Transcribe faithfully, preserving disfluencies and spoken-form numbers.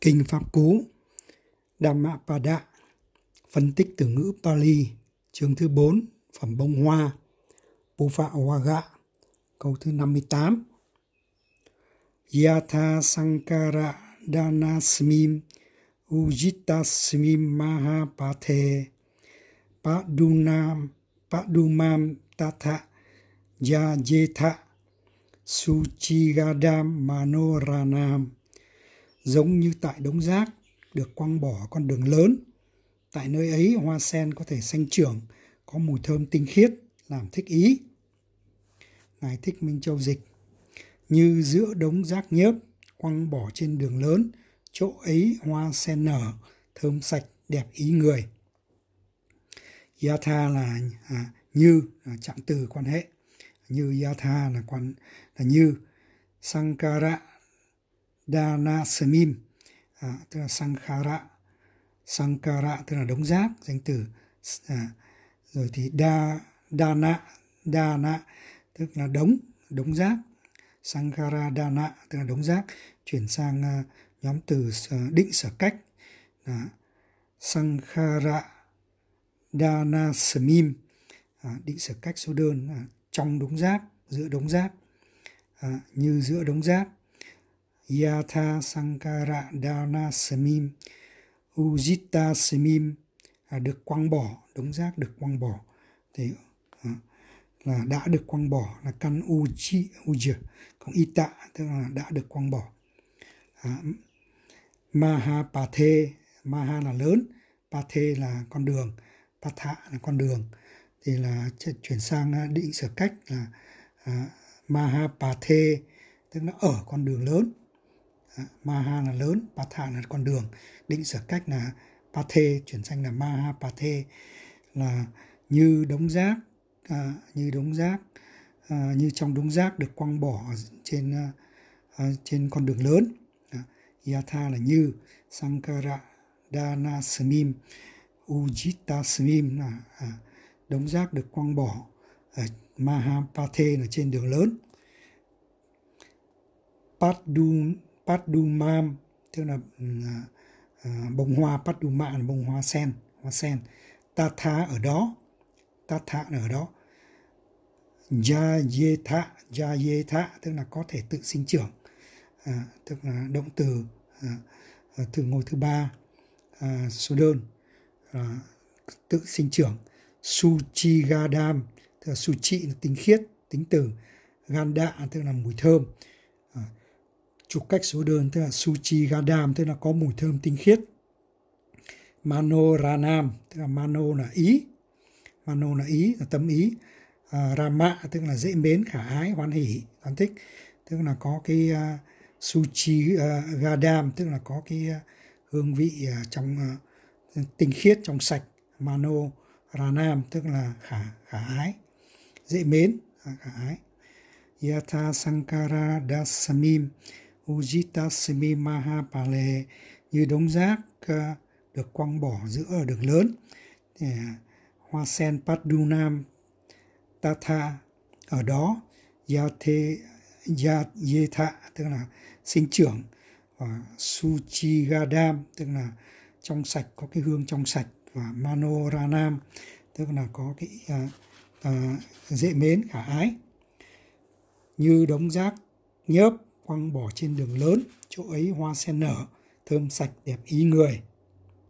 Kinh Pháp Cú Dhammapada, phân tích từ ngữ Pali, chương thứ bốn, phẩm bông hoa, Puphavaga, câu thứ năm mươi tám. Yatha Sankara Dhanasmim Ujitasmim Mahapathe Padunam Padumam Tatha Yajetha Suchigadam Manoranam. Giống như tại đống rác được quăng bỏ con đường lớn, tại nơi ấy hoa sen có thể sanh trưởng, có mùi thơm tinh khiết, làm thích ý. Ngài Thích Minh Châu dịch: như giữa đống rác nhớp quăng bỏ trên đường lớn, chỗ ấy hoa sen nở, thơm sạch, đẹp ý người. Yatha là à, như, là trạng từ quan hệ. Như yatha là quan là như. Sankara Dhanasmim, à, tức là Sankara. Sankara tức là đống rác, danh từ. À, rồi thì đa Dana, Dana tức là đống, đống rác. Sankara Dana tức là đống rác, chuyển sang uh, nhóm từ uh, định sở cách. À, Sankara Dhanasmim, à, định sở cách số đơn, à, trong đống rác, giữa đống rác, à, như giữa đống rác. Yatha Sankara Dhanasmim Ujitasmim, à, được quăng bỏ, đống rác được quăng bỏ thì à, là đã được quăng bỏ, là căn uji uji, còn ita tức là đã được quăng bỏ. À, Mahapathe, Maha là lớn, Pathe là con đường, Patha là con đường, thì là chuyển sang định sở cách là à, Mahapathe tức là ở con đường lớn. À, Maha là lớn, Patha là con đường, định sở cách là Pathe, chuyển sang là Mahapathe, là như đống rác, à, như đống rác, à, như trong đống rác được quăng bỏ trên à, trên con đường lớn. À, Yatha là như. Sankara Dhanasmim Ujitasmim là à, đống rác được quăng bỏ. À, Mahapathe là trên đường lớn. Padum Padumam tức là à, à, bông hoa, Paduma là bông hoa sen, hoa sen. Tatha ở đó, Tatha là ở đó. Yajetha, Yajetha tức là có thể tự sinh trưởng, à, tức là động từ à, từ ngôi thứ ba, à, số đơn, à, tự sinh trưởng. Suchigadam tức là suchi là tinh khiết, tính từ. Ganda tức là mùi thơm. À, trục cách số đơn tức là Suchigadam tức là có mùi thơm tinh khiết. Manoranam tức là mano là ý, mano là ý, là tâm ý. À, Rama tức là dễ mến, khả ái, hoan hỷ, hoan thích, tức là có cái uh, Suchigadam tức là có cái uh, hương vị uh, trong uh, tinh khiết, trong sạch. Manoranam tức là khả khả ái, dễ mến, uh, khả ái. Yatha Sankara Dhanasmim Ujitasmim Mahapale, như đống rác uh, được quăng bỏ giữa đường lớn. Thì, uh, hoa sen Padunam Tatha ở đó. Yathe Yatha tức là sinh trưởng, và Suchigadam tức là trong sạch, có cái hương trong sạch, và Manoranam tức là có cái uh, uh, dễ mến, khả ái. Như đống rác nhớp quăng bỏ trên đường lớn, chỗ ấy hoa sen nở, thơm sạch, đẹp ý người.